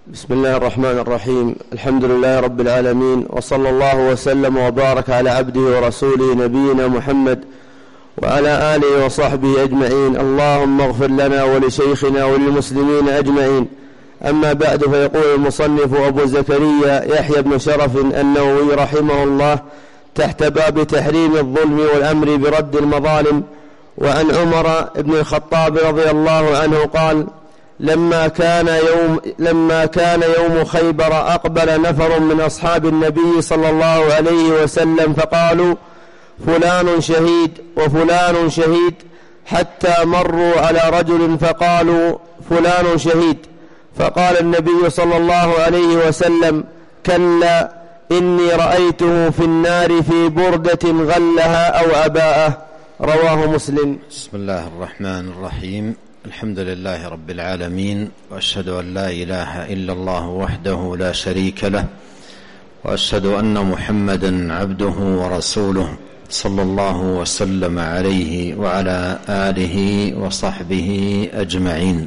بسم الله الرحمن الرحيم. الحمد لله رب العالمين، وصلى الله وسلم وبارك على عبده ورسوله نبينا محمد وعلى آله وصحبه أجمعين. اللهم اغفر لنا ولشيخنا وللمسلمين أجمعين. أما بعد، فيقول المصنف أبو زكريا يحيى بن شرف النووي رحمه الله تحت باب تحريم الظلم والأمر برد المظالم: وعن عمر بن الخطاب رضي الله عنه قال: لما كان يوم خيبر أقبل نفر من أصحاب النبي صلى الله عليه وسلم فقالوا: فلان شهيد وفلان شهيد، حتى مروا على رجل فقالوا: فلان شهيد. فقال النبي صلى الله عليه وسلم: كلا، إني رأيته في النار في بردة غلها أو أباءه. رواه مسلم. بسم الله الرحمن الرحيم. الحمد لله رب العالمين، وأشهد أن لا إله إلا الله وحده لا شريك له، وأشهد أن محمدا عبده ورسوله صلى الله وسلم عليه وعلى آله وصحبه أجمعين.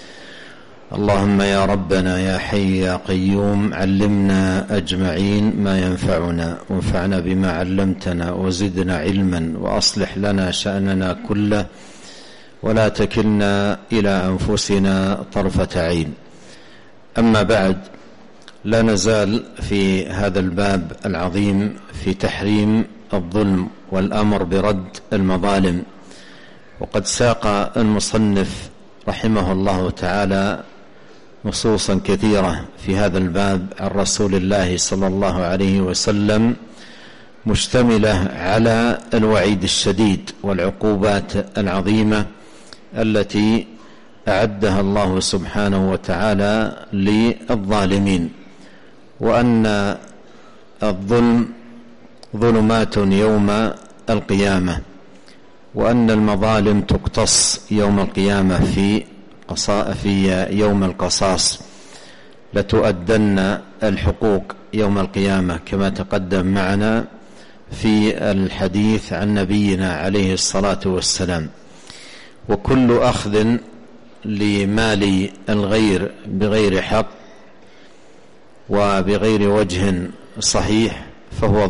اللهم يا ربنا يا حي يا قيوم، علمنا أجمعين ما ينفعنا، وانفعنا بما علمتنا، وزدنا علما، وأصلح لنا شأننا كله، ولا تكلنا إلى أنفسنا طرفة عين. أما بعد، لا نزال في هذا الباب العظيم في تحريم الظلم والأمر برد المظالم، وقد ساق المصنف رحمه الله تعالى نصوصا كثيرة في هذا الباب عن رسول الله صلى الله عليه وسلم، مشتملة على الوعيد الشديد والعقوبات العظيمة التي أعدها الله سبحانه وتعالى للظالمين، وأن الظلم ظلمات يوم القيامة، وأن المظالم تقتص يوم القيامة في يوم القصاص، لتؤدن الحقوق يوم القيامة كما تقدم معنا في الحديث عن نبينا عليه الصلاة والسلام. وكل أخذ لمال الغير بغير حق وبغير وجه صحيح فهو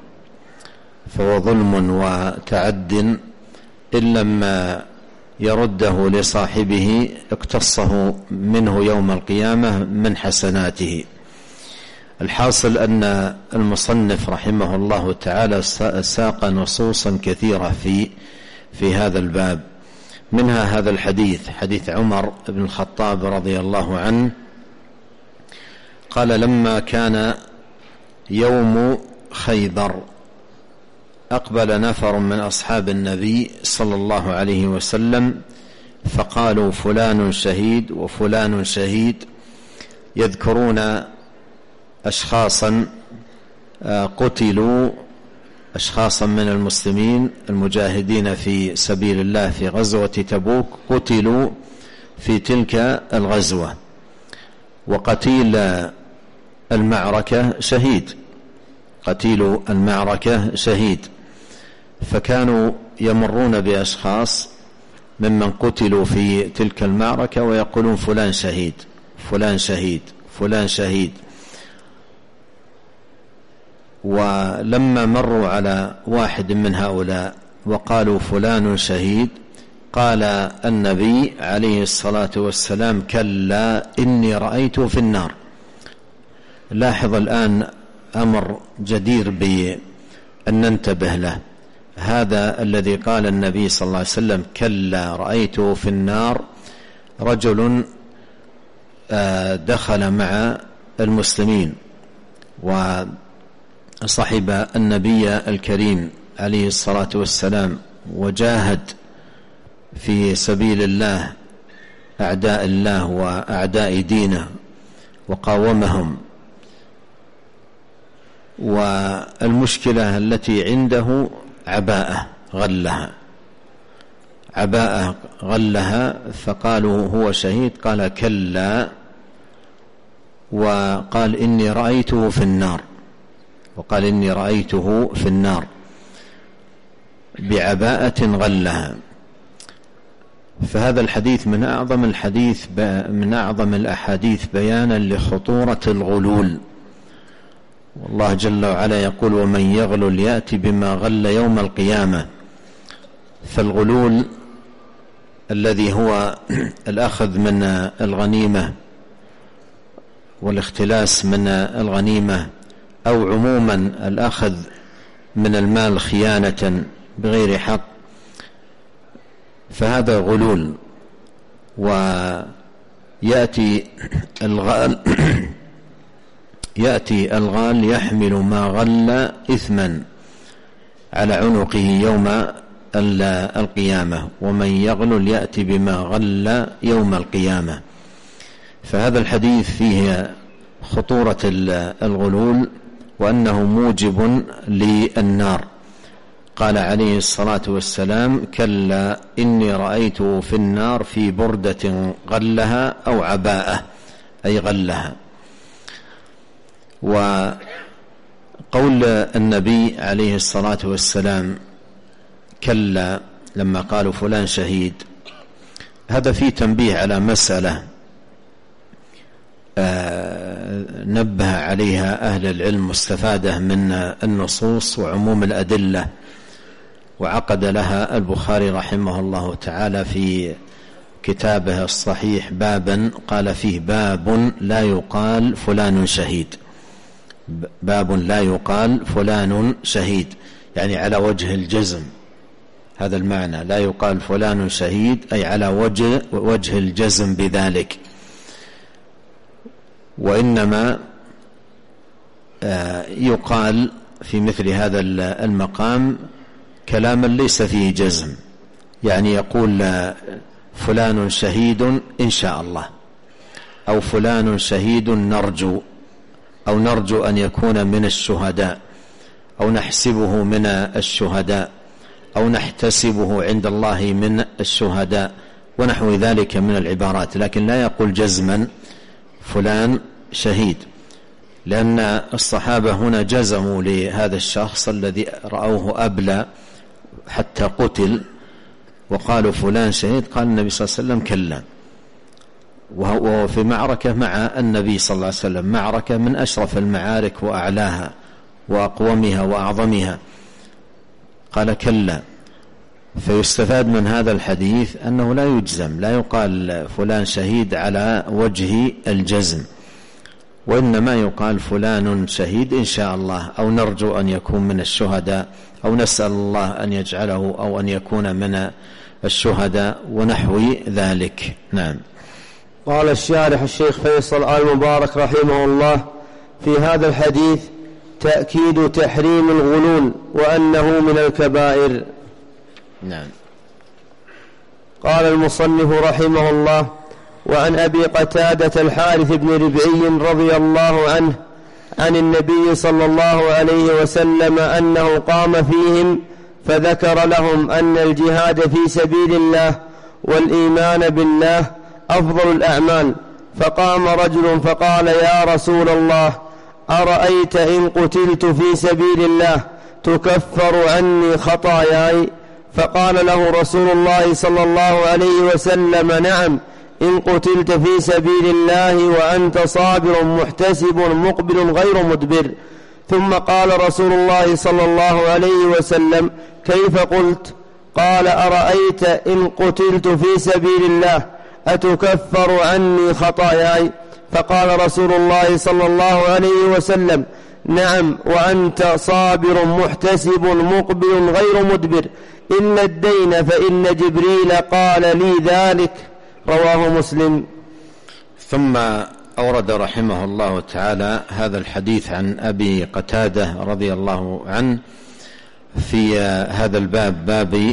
ظلم وتعد، إن لما يرده لصاحبه اقتصه منه يوم القيامة من حسناته. الحاصل أن المصنف رحمه الله تعالى ساق نصوصا كثيرة في هذا الباب، منها هذا الحديث، حديث عمر بن الخطاب رضي الله عنه قال: لما كان يوم خيبر أقبل نفر من أصحاب النبي صلى الله عليه وسلم فقالوا: فلان شهيد وفلان شهيد، يذكرون أشخاصا قتلوا، أشخاصا من المسلمين المجاهدين في سبيل الله في غزوة تبوك قتلوا في تلك الغزوة، وقتيل المعركة شهيد، قتيل المعركة شهيد. فكانوا يمرون بأشخاص ممن قتلوا في تلك المعركة ويقولون: فلان شهيد فلان شهيد فلان شهيد. ولما مروا على واحد من هؤلاء وقالوا: فلان شهيد، قال النبي عليه الصلاة والسلام: كلا، إني رأيته في النار. لاحظ الآن أمر جدير بأن ننتبه له، هذا الذي قال النبي صلى الله عليه وسلم: كلا، رأيته في النار، رجل دخل مع المسلمين وصحب النبي الكريم عليه الصلاة والسلام، وجاهد في سبيل الله أعداء الله وأعداء دينه وقاومهم. والمشكلة التي عنده عباءة غلها، فقالوا: هو شهيد؟ قال: كلا، وقال: إني رأيته في النار، وقال: إني رأيته في النار بعباءة غلها. فهذا الحديث من أعظم الأحاديث بيانا لخطورة الغلول. والله جل وعلا يقول: ومن يغلل يأتي بما غل يوم القيامة. فالغلول الذي هو الأخذ من الغنيمة والاختلاس من الغنيمة، أو عموما الأخذ من المال خيانة بغير حق، فهذا غلول. ويأتي الغال يحمل ما غل إثما على عنقه يوم القيامة، ومن يغلل يأتي بما غل يوم القيامة. فهذا الحديث فيه خطورة الغلول وأنه موجب للنار. قال عليه الصلاة والسلام: كلا إني رأيته في النار في بردة غلها أو عباءة، أي غلها. وقول النبي عليه الصلاة والسلام كلا لما قالوا فلان شهيد، هذا فيه تنبيه على مسألة نبه عليها أهل العلم، مستفادة من النصوص وعموم الأدلة، وعقد لها البخاري رحمه الله تعالى في كتابه الصحيح بابا قال فيه: باب لا يقال فلان شهيد. باب لا يقال فلان شهيد، يعني على وجه الجزم، هذا المعنى، لا يقال فلان شهيد أي على وجه الجزم بذلك. وإنما يقال في مثل هذا المقام كلاما ليس فيه جزم، يعني يقول فلان شهيد إن شاء الله، أو فلان شهيد نرجو، أو نرجو أن يكون من الشهداء، أو نحسبه من الشهداء، أو نحتسبه عند الله من الشهداء، ونحو ذلك من العبارات. لكن لا يقول جزما فلان شهيد، لأن الصحابة هنا جزموا لهذا الشخص الذي رأوه أبلى حتى قتل وقالوا فلان شهيد. قال النبي صلى الله عليه وسلم: كلا. وهو في معركة مع النبي صلى الله عليه وسلم، معركة من أشرف المعارك وأعلاها وأقومها وأعظمها، قال: كلا. فيستفاد من هذا الحديث أنه لا يجزم، لا يقال فلان شهيد على وجه الجزم، وإنما يقال فلان شهيد إن شاء الله، أو نرجو أن يكون من الشهداء، أو نسأل الله أن يجعله أو أن يكون من الشهداء، ونحو ذلك. نعم. قال الشارح الشيخ فيصل آل مبارك رحمه الله: في هذا الحديث تأكيد تحريم الغلول وأنه من الكبائر. نعم. قال المصنف رحمه الله: وعن أبي قتادة الحارث بن ربعي رضي الله عنه عن النبي صلى الله عليه وسلم أنه قام فيهم فذكر لهم أن الجهاد في سبيل الله والإيمان بالله أفضل الأعمال، فقام رجل فقال: يا رسول الله، أرأيت إن قتلت في سبيل الله تكفر عني خطاياي؟ فقال له رسول الله صلى الله عليه وسلم: نعم، إن قتلت في سبيل الله وأنت صابر محتسب مقبل غير مدبر. ثم قال رسول الله صلى الله عليه وسلم: كيف قلت؟ قال: أرأيت إن قتلت في سبيل الله أتكفر عني خطاياي؟ فقال رسول الله صلى الله عليه وسلم: نعم، وأنت صابر محتسب مقبل غير مدبر، إلا الدين فإن جبريل قال لي ذلك. رواه مسلم. ثم أورد رحمه الله تعالى هذا الحديث عن أبي قتادة رضي الله عنه في هذا الباب، باب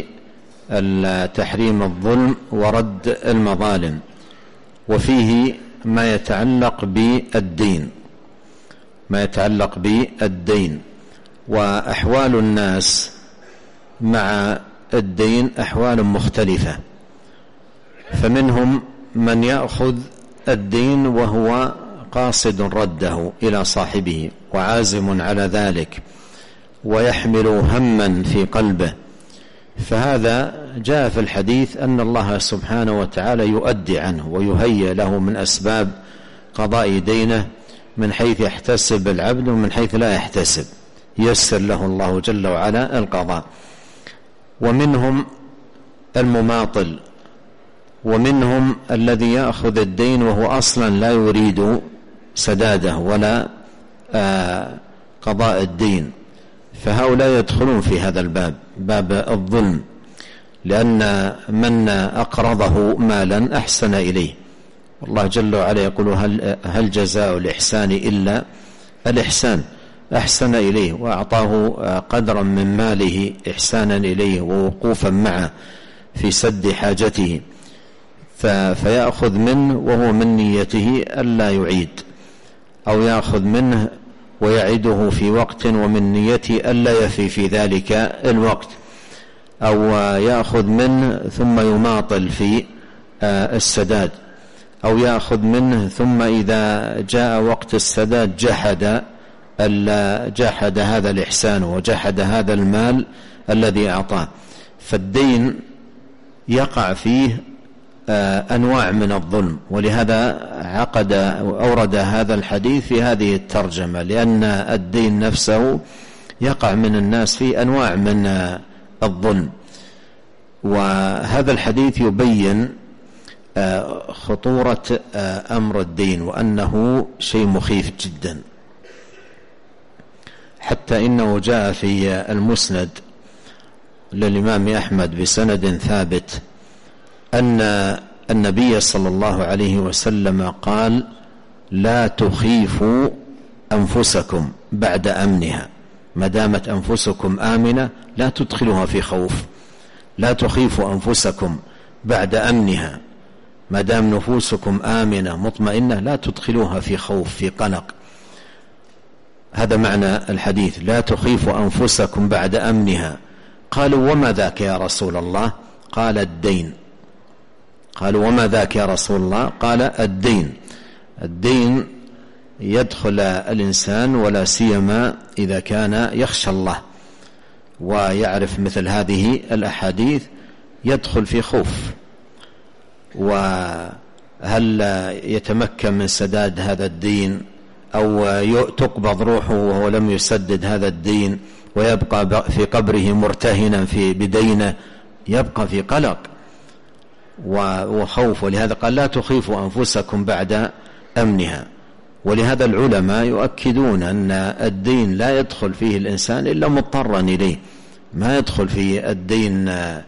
تحريم الظلم ورد المظالم، وفيه ما يتعلق بالدين، وأحوال الناس مع الدين أحوال مختلفة. فمنهم من يأخذ الدين وهو قاصد رده إلى صاحبه وعازم على ذلك، ويحمل هما في قلبه فهذا جاء في الحديث أن الله سبحانه وتعالى يؤدي عنه ويهيئ له من أسباب قضاء دينه من حيث يحتسب العبد ومن حيث لا يحتسب، ييسر له الله جل وعلا القضاء. ومنهم المماطل، ومنهم الذي يأخذ الدين وهو أصلا لا يريد سداده ولا قضاء الدين، فهؤلاء يدخلون في هذا الباب، باب الظلم، لأن من أقرضه مالا أحسن إليه، والله جل وعلا يقول هل جزاء الإحسان إلا الإحسان، أحسن إليه وأعطاه قدرا من ماله إحسانا إليه ووقوفا معه في سد حاجته، فيأخذ منه وهو من نيته ألا يعيد، أو يأخذ منه ويعيده في وقت ومن نيته ألا يفي في ذلك الوقت، أو يأخذ منه ثم يماطل في السداد، أو يأخذ منه ثم إذا جاء وقت السداد جحد هذا الإحسان وجحد هذا المال الذي أعطاه. فالدين يقع فيه أنواع من الظلم، ولهذا أورد هذا الحديث في هذه الترجمة، لأن الدين نفسه يقع من الناس في أنواع من الظلم. وهذا الحديث يبين خطورة أمر الدين وأنه شيء مخيف جدا، حتى إنه جاء في المسند للإمام أحمد بسند ثابت أن النبي صلى الله عليه وسلم قال لا تخيفوا أنفسكم بعد أمنها، ما دامت أنفسكم آمنة لا تدخلوها في خوف، لا تخيفوا أنفسكم بعد أمنها، ما دام نفوسكم آمنة مطمئنة لا تدخلوها في خوف في قلق. هذا معنى الحديث، لا تخيفوا أنفسكم بعد أمنها. قالوا وما ذاك يا رسول الله؟ قال الدين. قالوا وما ذاك يا رسول الله؟ قال الدين. الدين يدخل الإنسان ولا سيما إذا كان يخشى الله ويعرف مثل هذه الأحاديث يدخل في خوف، وهل يتمكن من سداد هذا الدين أو تقبض روحه وهو لم يسدد هذا الدين ويبقى في قبره مرتهنا بدينه، يبقى في قلق وخوف. ولهذا قال لا تخيفوا أنفسكم بعد أمنها. ولهذا العلماء يؤكدون أن الدين لا يدخل فيه الإنسان إلا مضطرا إليه، ما يدخل في الدين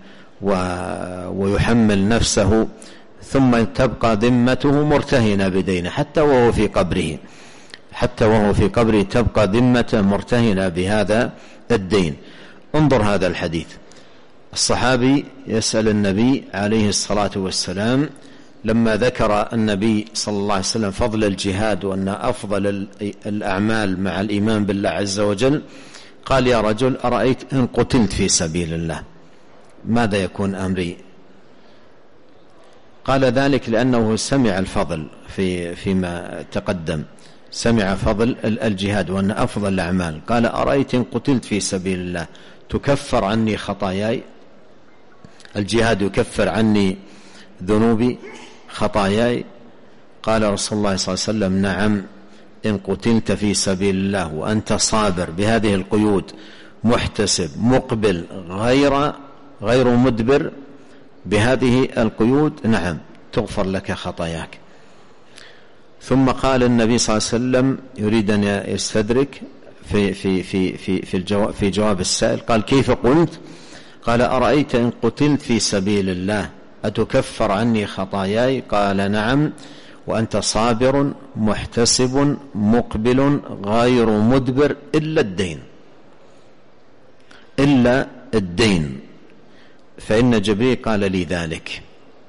ويحمل نفسه ثم تبقى ذمته مرتهنة بدينه حتى وهو في قبره، حتى وهو في قبره تبقى ذمته مرتهنة بهذا الدين. انظر هذا الحديث، الصحابي يسأل النبي عليه الصلاة والسلام لما ذكر النبي صلى الله عليه وسلم فضل الجهاد وأن أفضل الأعمال مع الإيمان بالله عز وجل، قال يا رجل أرأيت إن قتلت في سبيل الله ماذا يكون أمري؟ قال ذلك لأنه سمع الفضل فيما تقدم، سمع فضل الجهاد وأن أفضل الأعمال. قال أرأيت إن قتلت في سبيل الله تكفر عني خطاياي؟ الجهاد يكفر عني ذنوبي خطاياي؟ قال رسول الله صلى الله عليه وسلم نعم، إن قتلت في سبيل الله وأنت صابر بهذه القيود محتسب مقبل غير مدبر بهذه القيود، نعم تغفر لك خطاياك. ثم قال النبي صلى الله عليه وسلم يريد أن يستدرك في جواب السائل، قال كيف قلت؟ قال أرأيت إن قتلت في سبيل الله أتكفر عني خطاياي؟ قال نعم، وأنت صابر محتسب مقبل غير مدبر إلا الدين فإن جبريل قال لي ذلك.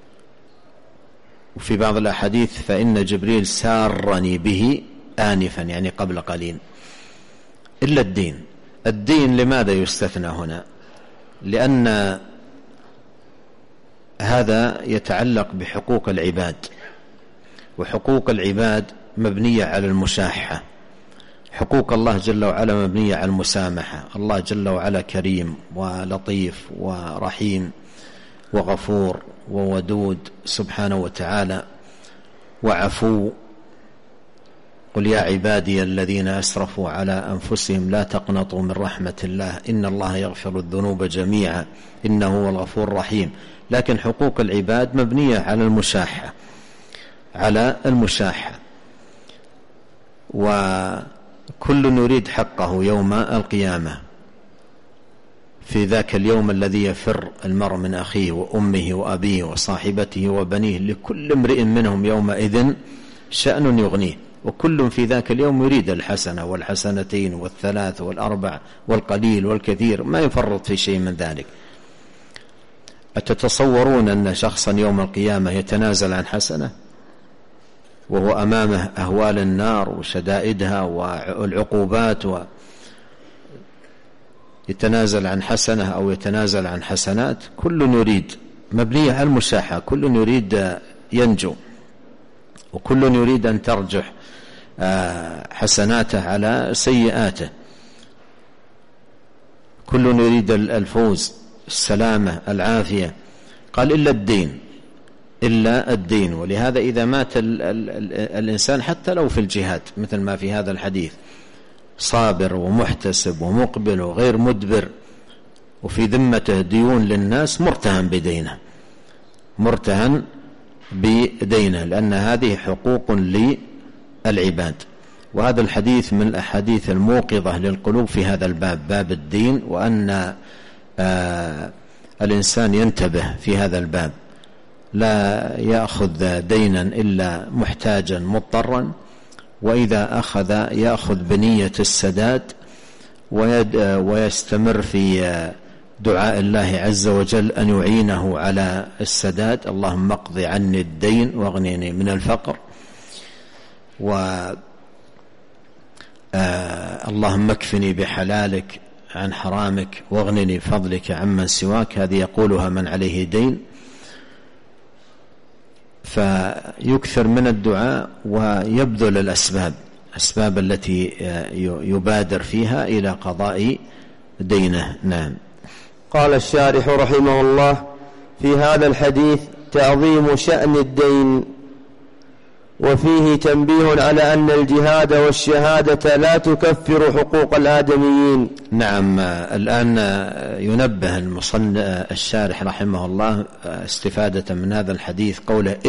وفي بعض الأحاديث فإن جبريل سارني به آنفا، يعني قبل قليل. إلا الدين. الدين لماذا يستثنى هنا؟ لأن هذا يتعلق بحقوق العباد، وحقوق العباد مبنية على المشاحة. حقوق الله جل وعلا مبنية على المسامحة. الله جل وعلا كريم ولطيف ورحيم وغفور وودود سبحانه وتعالى وعفو. قل يا عبادي الذين أسرفوا على أنفسهم لا تقنطوا من رحمة الله إن الله يغفر الذنوب جميعا إنه هو الغفور الرحيم. لكن حقوق العباد مبنية على المشاحة وكل يريد حقه يوم القيامة في ذاك اليوم الذي يفر المرء من أخيه وأمه وأبيه وصاحبته وبنيه لكل امرئ منهم يومئذ شأن يغنيه وكل في ذاك اليوم يريد الحسنة والحسنتين والثلاث والأربع والقليل والكثير ما يفرط في شيء من ذلك. أتتصورون أن شخصا يوم القيامة يتنازل عن حسنة وهو أمامه أهوال النار وشدائدها والعقوبات يتنازل عن حسنة أو يتنازل عن حسنات؟ كل يريد، مبنية على المشاحة، كل يريد ينجو وكل يريد أن ترجح حسناته على سيئاته، كل يريد الفوز السلامة العافية. قال إلا الدين. ولهذا إذا مات الإنسان حتى لو في الجهاد مثل ما في هذا الحديث صابر ومحتسب ومقبل وغير مدبر وفي ذمته ديون للناس مرتهن بدينه لأن هذه حقوق للعباد. وهذا الحديث من الأحاديث الموقظة للقلوب في هذا الباب، باب الدين، وأن الإنسان ينتبه في هذا الباب، لا يأخذ دينا إلا محتاجا مضطرا، وإذا أخذ يأخذ بنية السداد ويستمر في دعاء الله عز وجل أن يعينه على السداد. اللهم اقض عني الدين واغنني من الفقر، اللهم اكفني بحلالك عن حرامك واغنني بفضلك عمن سواك. هذه يقولها من عليه دين. فيكثر من الدعاء ويبذل الأسباب التي يبادر فيها إلى قضاء دينه. نعم. قال الشارح رحمه الله: في هذا الحديث تعظيم شأن الدين، وفيه تنبيه على أن الجهاد والشهادة لا تكفر حقوق الآدميين. نعم. الآن ينبه الشارح رحمه الله استفادة من هذا الحديث قوله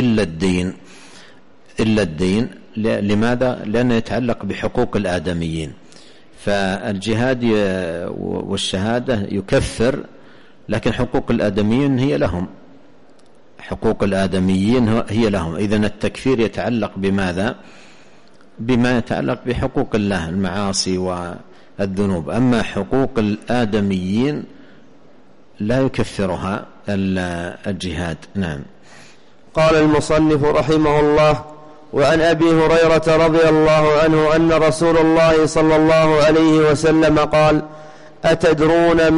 إلا الدين. لماذا؟ لأنه يتعلق بحقوق الآدميين، فالجهاد والشهادة يكفر، لكن حقوق الآدميين هي لهم، حقوق الآدميين هي لهم. إذن التكفير يتعلق بماذا؟ بما يتعلق بحقوق الله، المعاصي والذنوب. أما حقوق الآدميين لا يكفرها الجهاد. نعم. قال المصنف رحمه الله: وعن أبي هريرة رضي الله عنه أن رسول الله صلى الله عليه وسلم قال: أتدرون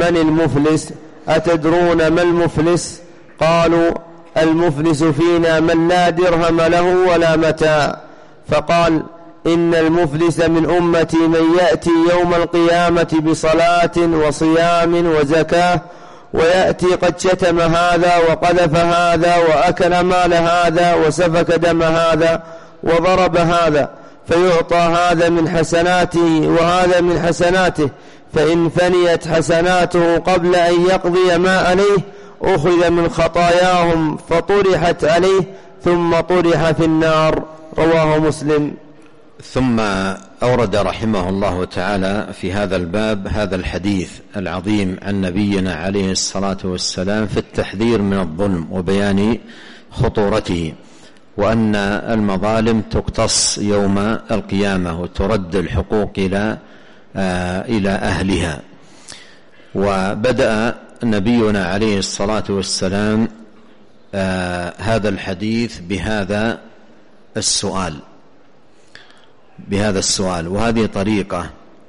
ما المفلس؟ قالوا: المفلس فينا من لا درهم له ولا متاع. فقال: إن المفلس من أمتي من يأتي يوم القيامة بصلاة وصيام وزكاة، ويأتي قد شتم هذا وقذف هذا وأكل مال هذا وسفك دم هذا وضرب هذا، فيعطى هذا من حسناته وهذا من حسناته، فإن فنيت حسناته قبل أن يقضي ما عليه أخذ من خطاياهم فطرحت عليه ثم طرح في النار. رواه مسلم. ثم أورد رحمه الله تعالى في هذا الباب هذا الحديث العظيم عن نبينا عليه الصلاة والسلام في التحذير من الظلم وبيان خطورته، وأن المظالم تقتص يوم القيامة وترد الحقوق إلى أهلها. وبدأ نبينا عليه الصلاة والسلام هذا الحديث بهذا السؤال، وهذه طريقة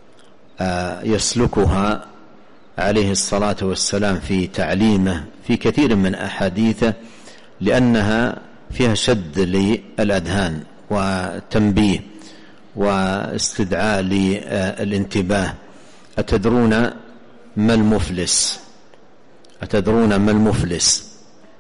يسلكها عليه الصلاة والسلام في تعليمه في كثير من أحاديثه، لأنها فيها شد للأذهان وتنبيه واستدعاء للانتباه. أتدرون ما المفلس؟ أتدرون ما المفلس؟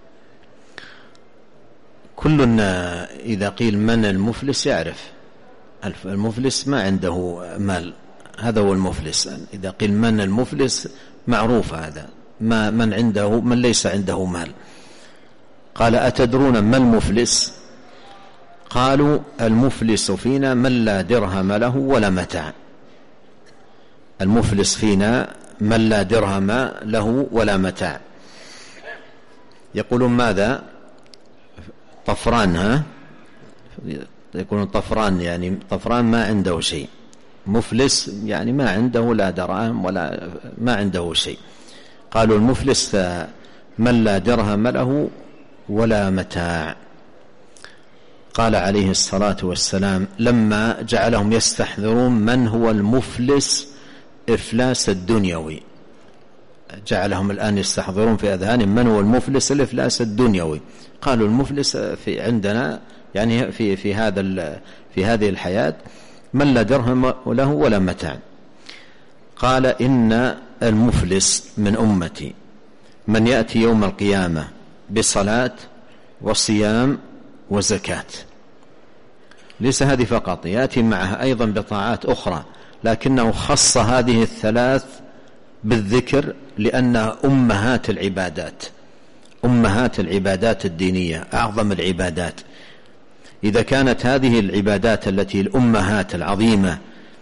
كلنا إذا قيل من المفلس يعرف. المفلس ما عنده مال، هذا هو المفلس. إذا قيل من المفلس معروف هذا، من ليس عنده مال. قال أتدرون ما المفلس؟ قالوا المفلس فينا من لا درهم له ولا متاع. المفلس فينا من لا درهم له ولا متاع. يقولون ماذا؟ طفران، يقولون طفران، يعني طفران ما عنده شيء. مفلس يعني ما عنده لا دراهم ولا ما عنده شيء. قالوا المفلس من لا درهم له ولا متاع. قال عليه الصلاة والسلام لما جعلهم يستحضرون من هو المفلس إفلاس الدنيوي، جعلهم الآن يستحضرون في أذهانهم من هو المفلس الإفلاس الدنيوي. قالوا المفلس في عندنا يعني في هذه الحياة من لا درهم له ولا متاع. قال إن المفلس من أمتي من يأتي يوم القيامة بصلاة وصيام وزكاة. ليس هذه فقط، يأتي معها أيضا بطاعات أخرى، لكنه خص هذه الثلاث بالذكر لأنها أمهات العبادات، أمهات العبادات الدينية، أعظم العبادات. إذا كانت هذه العبادات التي الأمهات العظيمة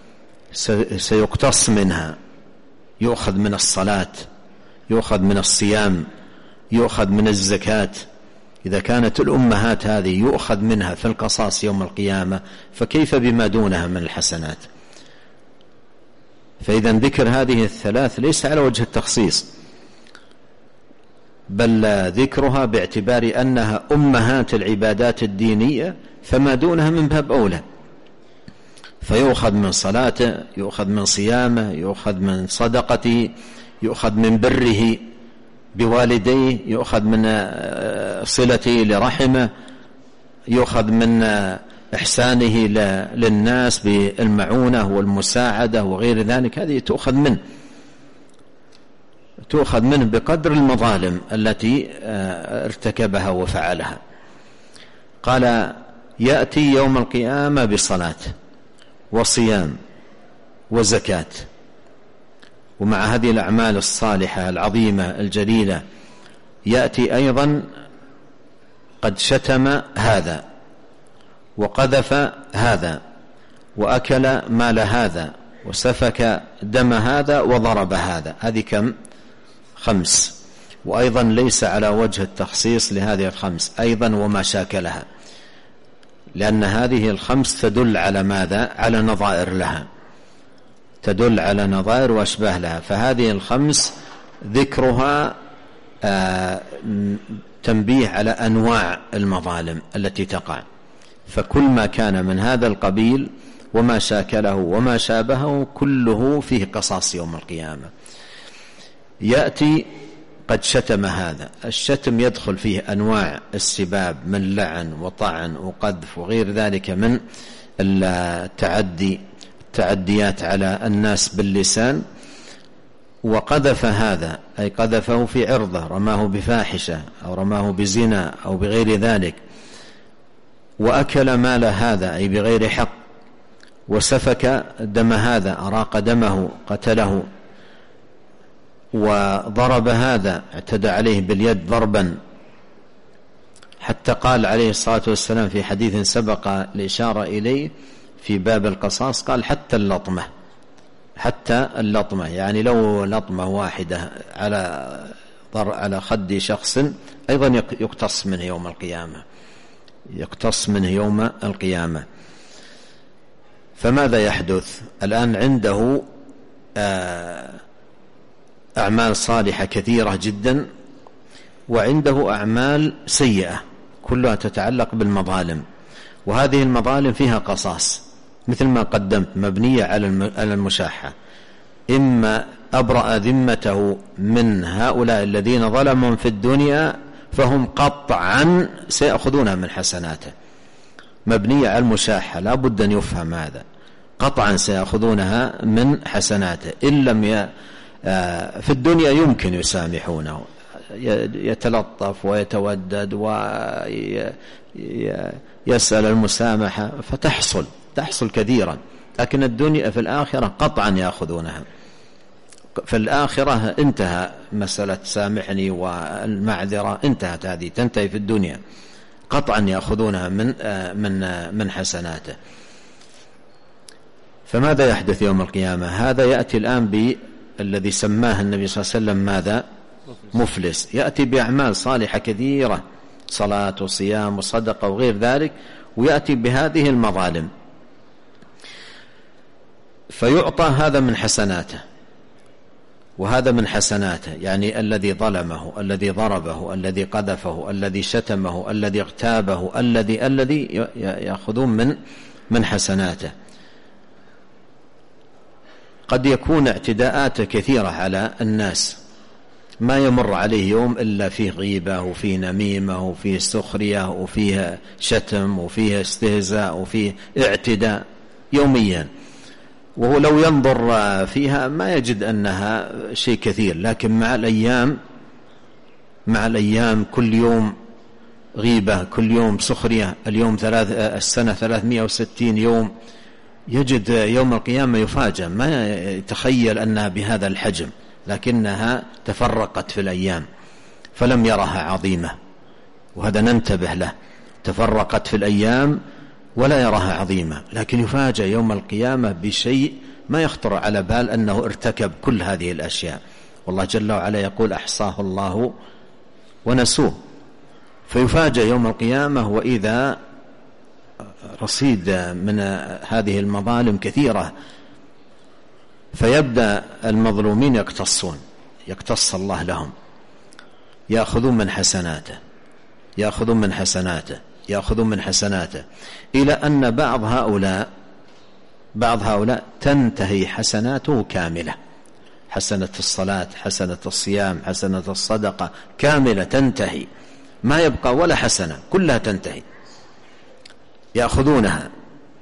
سيقتص منها، يؤخذ من الصلاة، يؤخذ من الصيام، يؤخذ من الزكاة، إذا كانت الأمهات هذه يؤخذ منها في القصاص يوم القيامة، فكيف بما دونها من الحسنات؟ فإذا ذكر هذه الثلاث ليس على وجه التخصيص، بل ذكرها باعتبار أنها أمهات العبادات الدينية، فما دونها من باب أولى. فيؤخذ من صلاته، يؤخذ من صيامه، يؤخذ من صدقته، يؤخذ من بره بوالديه، يؤخذ من صلته لرحمه، يؤخذ من إحسانه للناس بالمعونة والمساعدة وغير ذلك. هذه تؤخذ منه بقدر المظالم التي ارتكبها وفعلها. قال يأتي يوم القيامة بصلاة وصيام وزكاة، ومع هذه الأعمال الصالحة العظيمة الجليلة يأتي أيضا قد شتم هذا وقذف هذا وأكل مال هذا وسفك دم هذا وضرب هذا. هذه كم؟ 5. وأيضا ليس على وجه التخصيص لهذه 5 أيضا وما شاكلها، لأن هذه 5 تدل على ماذا؟ على نظائر لها، تدل على نظائر وأشباه لها. فهذه 5 ذكرها تنبيه على أنواع المظالم التي تقع، فكل ما كان من هذا القبيل وما شاكله وما شابهه كله فيه قصاص يوم القيامة. يأتي قد شتم هذا. الشتم يدخل فيه أنواع السباب من لعن وطعن وقذف وغير ذلك من التعديات على الناس باللسان. وقذف هذا أي قذفه في عرضه، رماه بفاحشة أو رماه بزنا أو بغير ذلك. وأكل مال هذا أي بغير حق. وسفك دم هذا أراق دمه قتله. وضرب هذا اعتدى عليه باليد ضربا، حتى قال عليه الصلاة والسلام في حديث سبق الإشارة إليه في باب القصاص، قال حتى اللطمة، يعني لو لطمة واحدة على خد شخص أيضا يقتص منه يوم القيامة. فماذا يحدث الآن؟ عنده أعمال صالحة كثيرة جدا، وعنده أعمال سيئة كلها تتعلق بالمظالم، وهذه المظالم فيها قصاص مثل ما قدمت، مبنية على المشاحة. إما أبرأ ذمته من هؤلاء الذين ظلموا في الدنيا فهم قطعا سيأخذونها من حسناته، مبنية على المشاحة، لا بد أن يفهم هذا. قطعا سيأخذونها من حسناته. إن لم في الدنيا يمكن يسامحونه، يتلطف ويتودد ويسأل المسامحة فتحصل كثيرا، لكن الدنيا في الآخرة قطعا يأخذونها. في الآخرة انتهى مسألة سامحني والمعذرة، انتهت هذه، تنتهي في الدنيا، قطعا يأخذونها من حسناته. فماذا يحدث يوم القيامة؟ هذا يأتي الآن بالذي سماه النبي صلى الله عليه وسلم ماذا؟ مفلس. يأتي بأعمال صالحة كثيرة، صلاة وصيام وصدقة وغير ذلك، ويأتي بهذه المظالم فيعطى هذا من حسناته وهذا من حسناته، يعني الذي ظلمه، الذي ضربه، الذي قذفه، الذي شتمه، الذي اغتابه، الذي يأخذون من حسناته. قد يكون اعتداءات كثيرة على الناس، ما يمر عليه يوم إلا فيه غيبة وفيه نميمة وفيه سخرية وفيه شتم وفيه استهزاء وفيه اعتداء يوميا، وهو لو ينظر فيها ما يجد أنها شيء كثير، لكن مع الأيام كل يوم غيبة، كل يوم سخرية، السنة 360 يوم، يجد يوم القيامة يفاجأ، ما يتخيل أنها بهذا الحجم، لكنها تفرقت في الأيام فلم يرها عظيمة، وهذا ننتبه له. تفرقت في الأيام ولا يراها عظيمة، لكن يفاجأ يوم القيامة بشيء ما يخطر على بال أنه ارتكب كل هذه الأشياء، والله جل وعلا يقول أحصاه الله ونسوه. فيفاجأ يوم القيامة وإذا رصيد من هذه المظالم كثيرة، فيبدأ المظلومين يقتص الله لهم، يأخذون من حسناته إلى أن بعض هؤلاء تنتهي حسناته كاملة، حسنة الصلاة، حسنة الصيام، حسنة الصدقة كاملة تنتهي، ما يبقى ولا حسنة، كلها تنتهي، يأخذونها.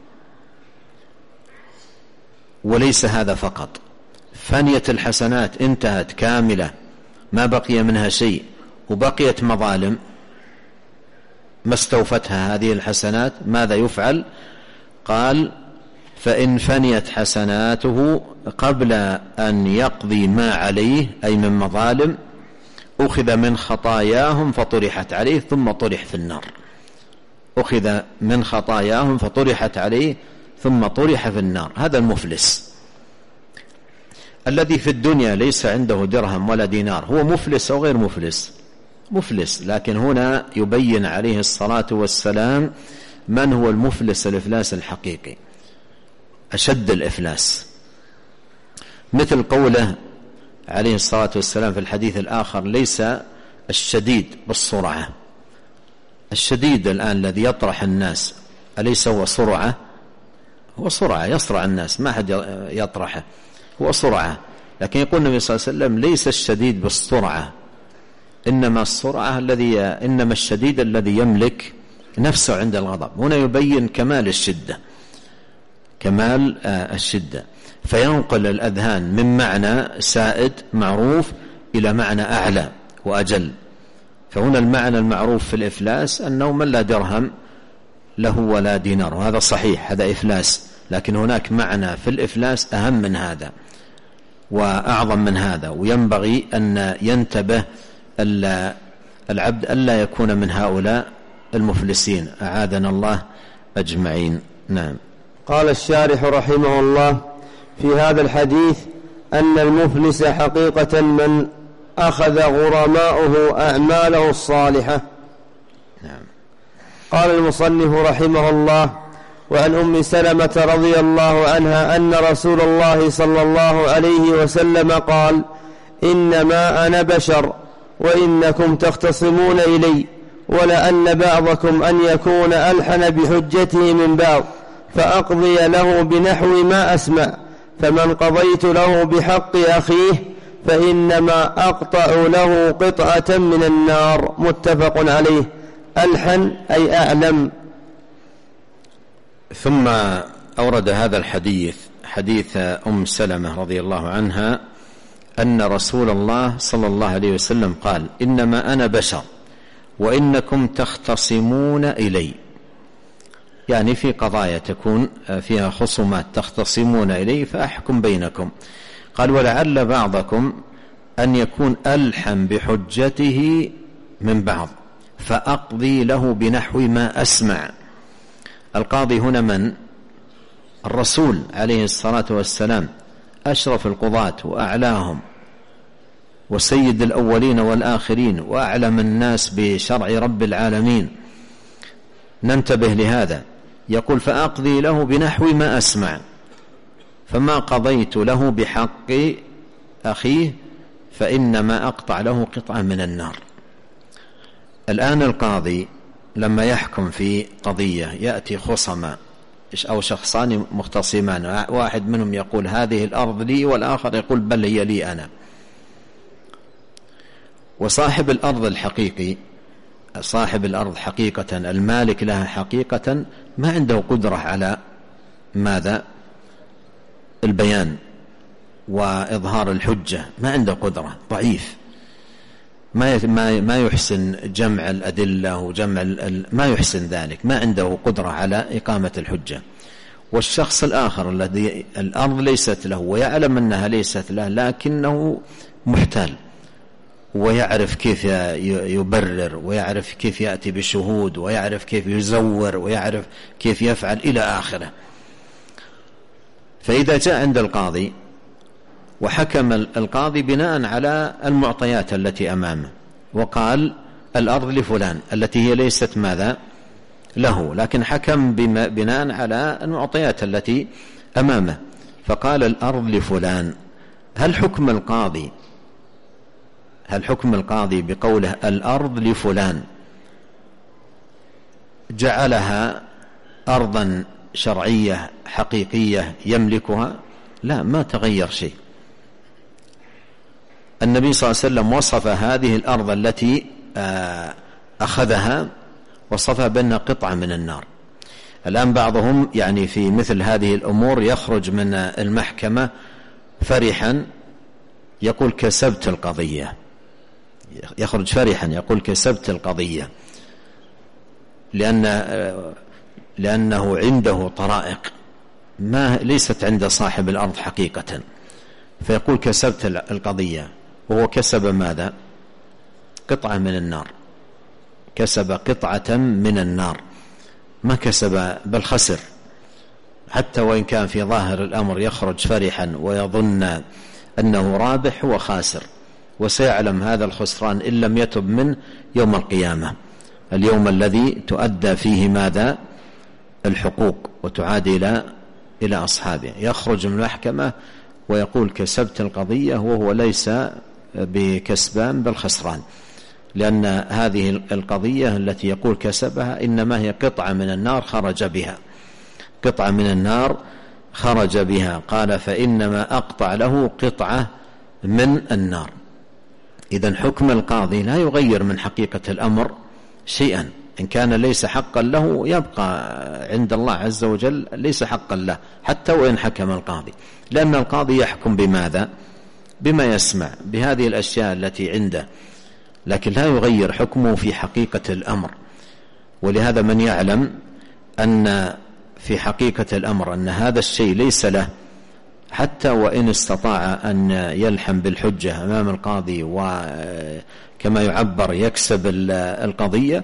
وليس هذا فقط، فانيت الحسنات، انتهت كاملة، ما بقي منها شيء، وبقيت مظالم ما استوفتها هذه الحسنات، ماذا يفعل؟ قال فإن فنيت حسناته قبل أن يقضي ما عليه، أي من مظالم، أخذ من خطاياهم فطرحت عليه ثم طرح في النار. أخذ من خطاياهم فطرحت عليه ثم طرح في النار. هذا المفلس الذي في الدنيا ليس عنده درهم ولا دينار، هو مفلس أو غير مفلس. لكن هنا يبين عليه الصلاة والسلام من هو المفلس، الإفلاس الحقيقي، أشد الإفلاس، مثل قوله عليه الصلاة والسلام في الحديث الآخر: ليس الشديد بالسرعة. الشديد الآن الذي يطرح الناس أليس هو سرعة؟ هو سرعة، يسرع الناس، ما حد يطرحه، هو سرعة. لكن يقول النبي صلى الله عليه وسلم: ليس الشديد بالسرعة، إنما الشديد الذي يملك نفسه عند الغضب. هنا يبين كمال الشدة، فينقل الأذهان من معنى سائد معروف إلى معنى أعلى وأجل. فهنا المعنى المعروف في الإفلاس أنه من لا درهم له ولا دينار، وهذا صحيح، هذا إفلاس. لكن هناك معنى في الإفلاس أهم من هذا وأعظم من هذا، وينبغي أن ينتبه العبد ألا يكون من هؤلاء المفلسين، أعاذنا الله أجمعين. نعم. قال الشارح رحمه الله: في هذا الحديث أن المفلس حقيقة من أخذ غرماؤه أعماله الصالحة. نعم. قال المصنف رحمه الله: وعن أم سلمة رضي الله عنها أن رسول الله صلى الله عليه وسلم قال: إنما أنا بشر وإنكم تختصمون إلي، ولأن بعضكم أن يكون ألحن بحجته من بعض، فأقضي له بنحو ما أسمع، فمن قضيت له بحق أخيه فإنما أقطع له قطعة من النار. متفق عليه. ألحن أي أعلم. ثم أورد هذا الحديث حديث أم سلمة رضي الله عنها أن رسول الله صلى الله عليه وسلم قال: إنما أنا بشر وإنكم تختصمون إلي، يعني في قضايا تكون فيها خصومات تختصمون إلي فأحكم بينكم. قال: ولعل بعضكم أن يكون ألحن بحجته من بعض فأقضي له بنحو ما أسمع. القاضي هنا من؟ الرسول عليه الصلاة والسلام، أشرف القضاة وأعلاهم وسيد الأولين والآخرين وأعلم الناس بشرع رب العالمين. ننتبه لهذا. يقول: فأقضي له بنحو ما أسمع، فما قضيت له بحق أخيه فإنما أقطع له قطعة من النار. الآن القاضي لما يحكم في قضية يأتي خصما أو شخصان مختصمان، واحد منهم يقول هذه الأرض لي والآخر يقول بل هي لي أنا، وصاحب الأرض الحقيقي، صاحب الأرض حقيقة المالك لها حقيقة ما عنده قدرة على ماذا؟ البيان وإظهار الحجة، ما عنده قدرة، ضعيف، ما يحسن جمع الأدلة وجمع ما يحسن ذلك، ما عنده قدرة على إقامة الحجة. والشخص الآخر الذي الأرض ليست له ويعلم أنها ليست له لكنه محتال ويعرف كيف يبرر ويعرف كيف يأتي بشهود ويعرف كيف يزور ويعرف كيف يفعل إلى آخره. فإذا جاء عند القاضي وحكم القاضي بناء على المعطيات التي أمامه وقال الأرض لفلان التي هي ليست ماذا؟ له، لكن حكم بناء على المعطيات التي أمامه فقال الأرض لفلان، هل حكم القاضي بقوله الأرض لفلان جعلها أرضا شرعية حقيقية يملكها؟ لا، ما تغير شيء. النبي صلى الله عليه وسلم وصف هذه الأرض التي أخذها وصفها بأنها قطعة من النار. الآن بعضهم يعني في مثل هذه الأمور يخرج من المحكمة فرحا يقول كسبت القضية، يخرج فرحا يقول كسبت القضية لأنه عنده طرائق ما ليست عند صاحب الأرض حقيقة، فيقول كسبت القضية، وهو كسب ماذا؟ قطعة من النار، كسب قطعة من النار، ما كسب بل خسر، حتى وإن كان في ظاهر الأمر يخرج فرحا ويظن أنه رابح هو خاسر، وسيعلم هذا الخسران إن لم يتب منه يوم القيامة، اليوم الذي تؤدى فيه ماذا؟ الحقوق وتعاد إلى أصحابه. يخرج من المحكمة ويقول كسبت القضية وهو ليس بكسبان بل خسران، لأن هذه القضية التي يقول كسبها إنما هي قطعة من النار خرج بها، قطعة من النار خرج بها. قال فإنما أقطع له قطعة من النار. إذن حكم القاضي لا يغير من حقيقة الأمر شيئا، إن كان ليس حقا له يبقى عند الله عز وجل ليس حقا له حتى وإن حكم القاضي، لأن القاضي يحكم بماذا؟ بما يسمع، بهذه الأشياء التي عنده، لكن لا يغير حكمه في حقيقة الأمر. ولهذا من يعلم أن في حقيقة الأمر أن هذا الشيء ليس له، حتى وإن استطاع أن يلحم بالحجة أمام القاضي وكما يعبر يكسب القضية،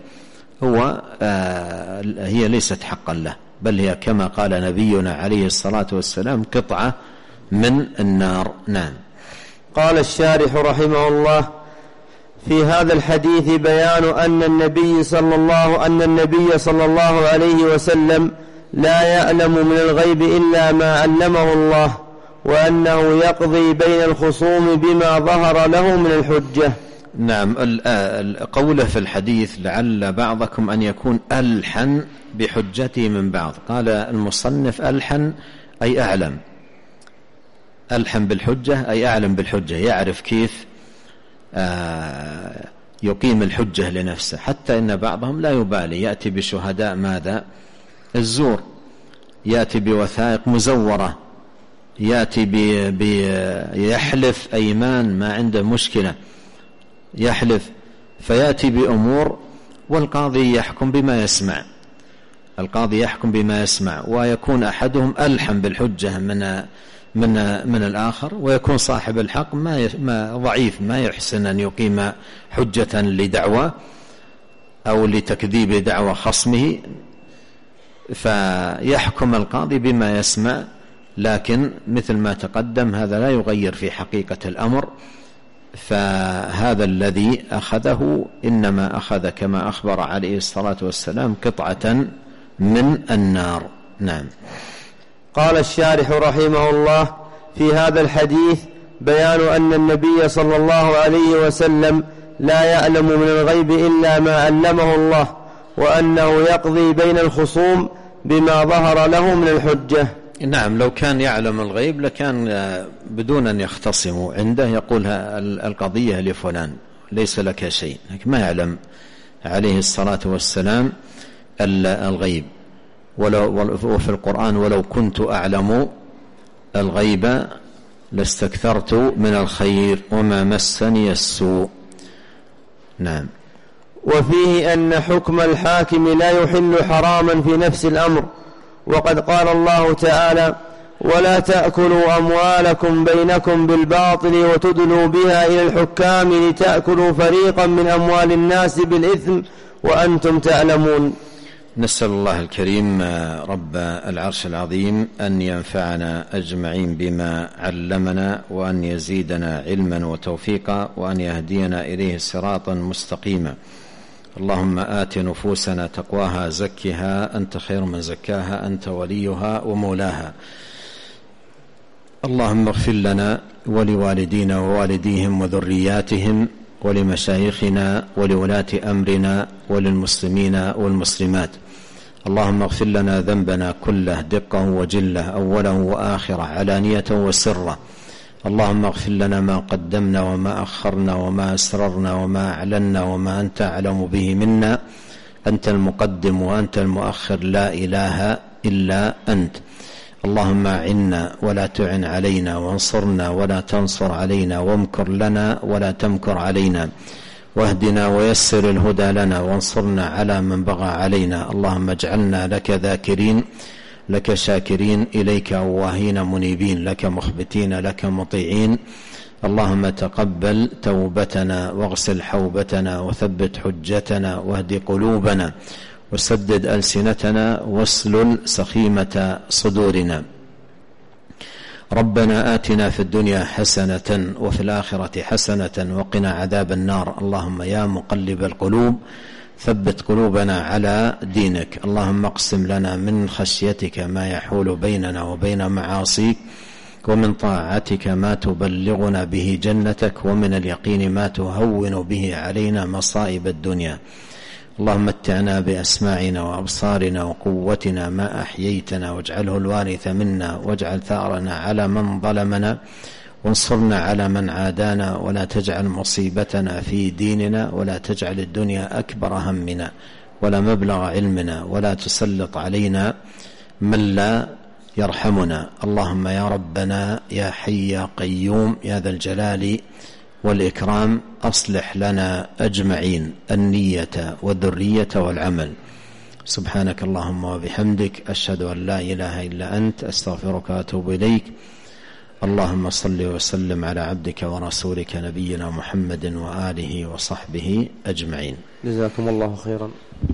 هي ليست حقا له، بل هي كما قال نبينا عليه الصلاة والسلام قطعة من النار. نعم. قال الشارح رحمه الله: في هذا الحديث بيان أن النبي صلى الله عليه وسلم لا يعلم من الغيب إلا ما علمه الله، وأنه يقضي بين الخصوم بما ظهر له من الحجة. نعم. قوله في الحديث لعل بعضكم أن يكون ألحن بحجته من بعض، قال المصنف ألحن أي أعلم، ألحن بالحجة أي أعلم بالحجة، يعرف كيف يقيم الحجة لنفسه، حتى إن بعضهم لا يبالي يأتي بشهداء ماذا؟ الزور، يأتي بوثائق مزورة، يأتي يحلف أيمان ما عنده مشكلة، يحلف فيأتي بأمور، والقاضي يحكم بما يسمع، القاضي يحكم بما يسمع، ويكون أحدهم ألحم بالحجة من الآخر، ويكون صاحب الحق ما ضعيف، ما يحسن أن يقيم حجة لدعوة أو لتكذيب دعوة خصمه، فيحكم القاضي بما يسمع. لكن مثل ما تقدم هذا لا يغير في حقيقة الأمر، فهذا الذي أخذه إنما أخذ كما أخبر عليه الصلاة والسلام قطعة من النار. نعم. قال الشارح رحمه الله: في هذا الحديث بيان أن النبي صلى الله عليه وسلم لا يعلم من الغيب إلا ما علمه الله، وأنه يقضي بين الخصوم بما ظهر له من الحجة. نعم، لو كان يعلم الغيب لكان بدون أن يختصموا عنده يقول القضية لفلان ليس لك شيء، لكن ما يعلم عليه الصلاة والسلام الغيب. وفي القرآن: ولو كنت أعلم الغيب لاستكثرت من الخير وما مسني السوء. نعم. وفيه أن حكم الحاكم لا يحل حراما في نفس الأمر، وقد قال الله تعالى: ولا تأكلوا أموالكم بينكم بالباطل وتدلوا بها إلى الحكام لتأكلوا فريقا من أموال الناس بالإثم وأنتم تعلمون. نسأل الله الكريم رب العرش العظيم أن ينفعنا أجمعين بما علمنا، وأن يزيدنا علما وتوفيقا، وأن يهدينا إليه صراطا مستقيما. اللهم آت نفوسنا تقواها، زكها أنت خير من زكاها، أنت وليها ومولاها. اللهم اغفر لنا ولوالدينا ووالديهم وذرياتهم ولمشايخنا ولولاة أمرنا وللمسلمين والمسلمات. اللهم اغفر لنا ذنبنا كله دقه وجله، أوله وآخره، علانية وسره. اللهم اغفر لنا ما قدمنا وما أخرنا وما أسررنا وما أعلنا وما أنت أعلم به منا. أنت المقدم وأنت المؤخر، لا إله إلا أنت. اللهم أعنا ولا تعن علينا، وانصرنا ولا تنصر علينا، وامكر لنا ولا تمكر علينا، واهدنا ويسر الهدى لنا، وانصرنا على من بغى علينا. اللهم اجعلنا لك ذاكرين، لك شاكرين، إليك أواهين منيبين، لك مخبتين، لك مطيعين. اللهم تقبل توبتنا، واغسل حوبتنا، وثبت حجتنا، واهد قلوبنا، وسدد ألسنتنا، واسلل سخيمة صدورنا. ربنا آتنا في الدنيا حسنة وفي الآخرة حسنة وقنا عذاب النار. اللهم يا مقلب القلوب ثبت قلوبنا على دينك. اللهم اقسم لنا من خشيتك ما يحول بيننا وبين معاصيك، ومن طاعتك ما تبلغنا به جنتك، ومن اليقين ما تهون به علينا مصائب الدنيا. اللهم متعنا بأسماعنا وأبصارنا وقوتنا ما أحييتنا، واجعله الوارث منا، واجعل ثأرنا على من ظلمنا، وانصرنا على من عادانا، ولا تجعل مصيبتنا في ديننا، ولا تجعل الدنيا أكبر همنا ولا مبلغ علمنا، ولا تسلط علينا من لا يرحمنا. اللهم يا ربنا يا حي يا قيوم يا ذا الجلال والإكرام، أصلح لنا أجمعين النية والذرية والعمل. سبحانك اللهم وبحمدك، أشهد أن لا إله إلا أنت، أستغفرك وأتوب إليك. اللهم صل وسلم على عبدك ورسولك نبينا محمد وآله وصحبه أجمعين. جزاكم الله خيرا.